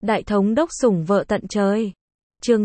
Đại thống đốc sủng vợ tận trời. Chương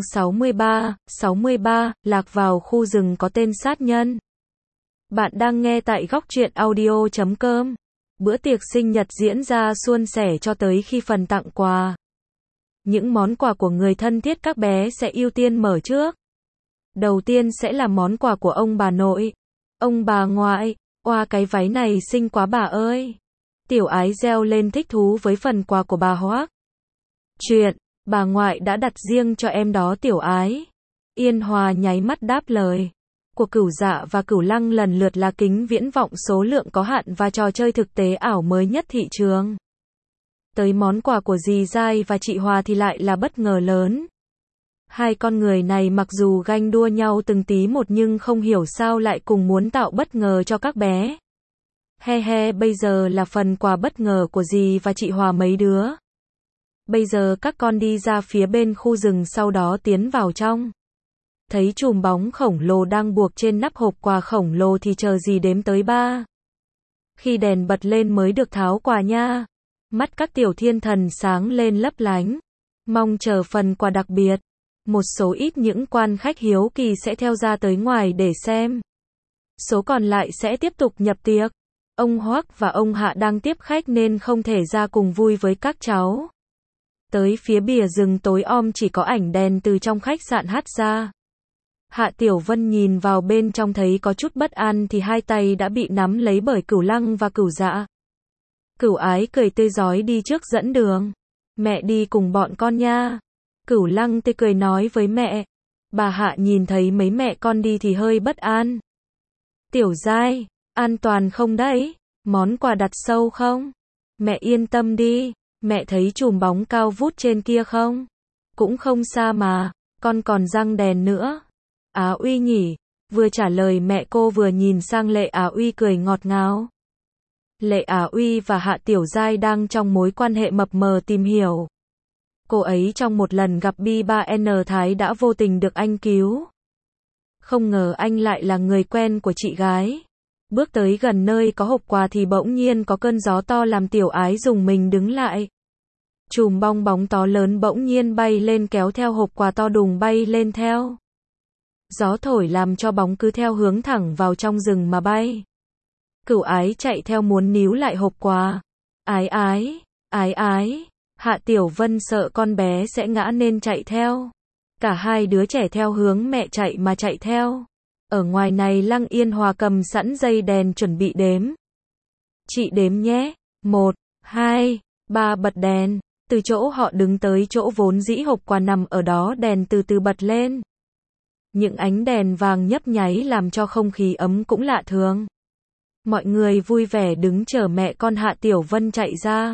63, lạc vào khu rừng có tên sát nhân. Bạn đang nghe tại góc truyện audio.com. Bữa tiệc sinh nhật diễn ra suôn sẻ cho tới khi phần tặng quà. Những món quà của người thân thiết các bé sẽ ưu tiên mở trước. Đầu tiên sẽ là món quà của ông bà nội, ông bà ngoại. Oa, cái váy này xinh quá bà ơi. Tiểu Ái reo lên thích thú với phần quà của bà Hoác. Chuyện, bà ngoại đã đặt riêng cho em đó Tiểu Ái. Yên Hòa nháy mắt đáp lời. Của Cửu Dạ và Cửu Lăng lần lượt là kính viễn vọng số lượng có hạn và trò chơi thực tế ảo mới nhất thị trường. Tới món quà của dì Giai và chị Hòa thì lại là bất ngờ lớn. Hai con người này mặc dù ganh đua nhau từng tí một nhưng không hiểu sao lại cùng muốn tạo bất ngờ cho các bé. Bây giờ là phần quà bất ngờ của dì và chị Hòa mấy đứa. Bây giờ các con đi ra phía bên khu rừng, sau đó tiến vào trong. Thấy chùm bóng khổng lồ đang buộc trên nắp hộp quà khổng lồ thì chờ gì đếm tới 3. Khi đèn bật lên mới được tháo quà nha. Mắt các tiểu thiên thần sáng lên lấp lánh. Mong chờ phần quà đặc biệt. Một số ít những quan khách hiếu kỳ sẽ theo ra tới ngoài để xem. Số còn lại sẽ tiếp tục nhập tiệc. Ông Hoác và ông Hạ đang tiếp khách nên không thể ra cùng vui với các cháu. Tới phía bìa rừng tối om chỉ có ảnh đèn từ trong khách sạn hắt ra. Hạ Tiểu Vân nhìn vào bên trong thấy có chút bất an thì hai tay đã bị nắm lấy bởi Cửu Lăng và Cửu Dạ. Cửu Ái cười tươi rói đi trước dẫn đường. Mẹ đi cùng bọn con nha. Cửu Lăng tươi cười nói với mẹ. Bà Hạ nhìn thấy mấy mẹ con đi thì hơi bất an. Tiểu Giai, an toàn không đấy? Món quà đặt sâu không? Mẹ yên tâm đi. Mẹ thấy chùm bóng cao vút trên kia không? Cũng không xa mà, con còn răng đèn nữa. Á Uy nhỉ? Vừa trả lời mẹ cô vừa nhìn sang Lệ Á Uy cười ngọt ngào. Lệ Á Uy và Hạ Tiểu Giai đang trong mối quan hệ mập mờ tìm hiểu. Cô ấy trong một lần gặp Bi3N Thái đã vô tình được anh cứu. Không ngờ anh lại là người quen của chị gái. Bước tới gần nơi có hộp quà thì bỗng nhiên có cơn gió to làm Tiểu Ái rùng mình đứng lại. Chùm bong bóng to lớn bỗng nhiên bay lên kéo theo hộp quà to đùng bay lên theo. Gió thổi làm cho bóng cứ theo hướng thẳng vào trong rừng mà bay. Cửu Ái chạy theo muốn níu lại hộp quà. Ái. Hạ Tiểu Vân sợ con bé sẽ ngã nên chạy theo. Cả hai đứa trẻ theo hướng mẹ chạy mà chạy theo. Ở ngoài này Lăng Yên Hòa cầm sẵn dây đèn chuẩn bị đếm. Chị đếm nhé. 1, 2, 3 bật đèn. Từ chỗ họ đứng tới chỗ vốn dĩ hộp quà nằm ở đó đèn từ từ bật lên. Những ánh đèn vàng nhấp nháy làm cho không khí ấm cũng lạ thường. Mọi người vui vẻ đứng chờ mẹ con Hạ Tiểu Vân chạy ra.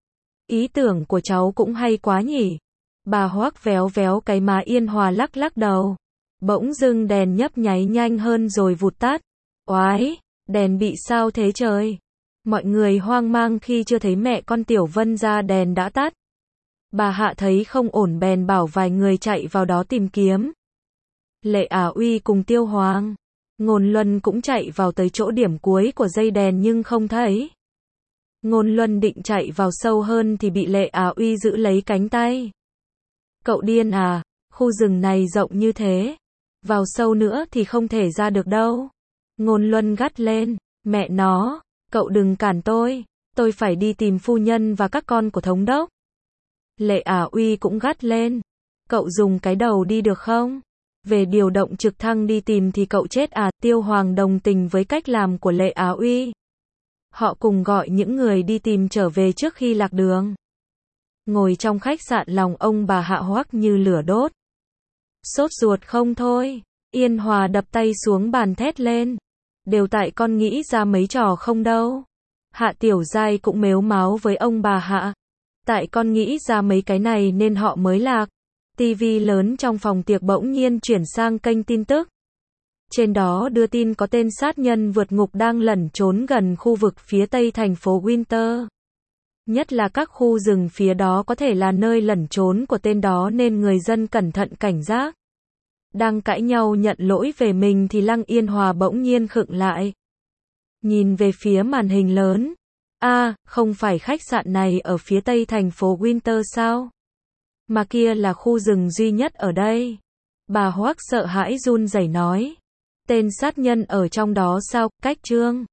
Ý tưởng của cháu cũng hay quá nhỉ. Bà Hoác véo véo cái má Yên Hòa lắc lắc đầu. Bỗng dưng đèn nhấp nháy nhanh hơn rồi vụt tắt. Oái, đèn bị sao thế trời? Mọi người hoang mang khi chưa thấy mẹ con Tiểu Vân ra đèn đã tắt. Bà Hạ thấy không ổn bèn bảo vài người chạy vào đó tìm kiếm. Lệ Á Uy cùng Tiêu Hoàng, Ngôn Luân cũng chạy vào tới chỗ điểm cuối của dây đèn nhưng không thấy. Ngôn Luân định chạy vào sâu hơn thì bị Lệ Á Uy giữ lấy cánh tay. Cậu điên à, khu rừng này rộng như thế. Vào sâu nữa thì không thể ra được đâu. Ngôn Luân gắt lên, mẹ nó, cậu đừng cản tôi phải đi tìm phu nhân và các con của thống đốc. Lệ Á Uy cũng gắt lên, cậu dùng cái đầu đi được không? Về điều động trực thăng đi tìm thì cậu chết à? Tiêu Hoàng đồng tình với cách làm của Lệ Á Uy. Họ cùng gọi những người đi tìm trở về trước khi lạc đường. Ngồi trong khách sạn lòng ông bà Hạ Hoác như lửa đốt. Sốt ruột không thôi. Yên Hòa đập tay xuống bàn thét lên. Đều tại con nghĩ ra mấy trò không đâu. Hạ Tiểu Giai cũng mếu máo với ông bà Hạ. Tại con nghĩ ra mấy cái này nên họ mới lạc. TV lớn trong phòng tiệc bỗng nhiên chuyển sang kênh tin tức. Trên đó đưa tin có tên sát nhân vượt ngục đang lẩn trốn gần khu vực phía tây thành phố Winter. Nhất là các khu rừng phía đó có thể là nơi lẩn trốn của tên đó nên người dân cẩn thận cảnh giác. Đang cãi nhau nhận lỗi về mình thì Lăng Yên Hòa bỗng nhiên khựng lại. Nhìn về phía màn hình lớn. Không phải khách sạn này ở phía tây thành phố Winter sao? Mà kia là khu rừng duy nhất ở đây. Bà Hoắc sợ hãi run rẩy nói. Tên sát nhân ở trong đó sao, cách Trương?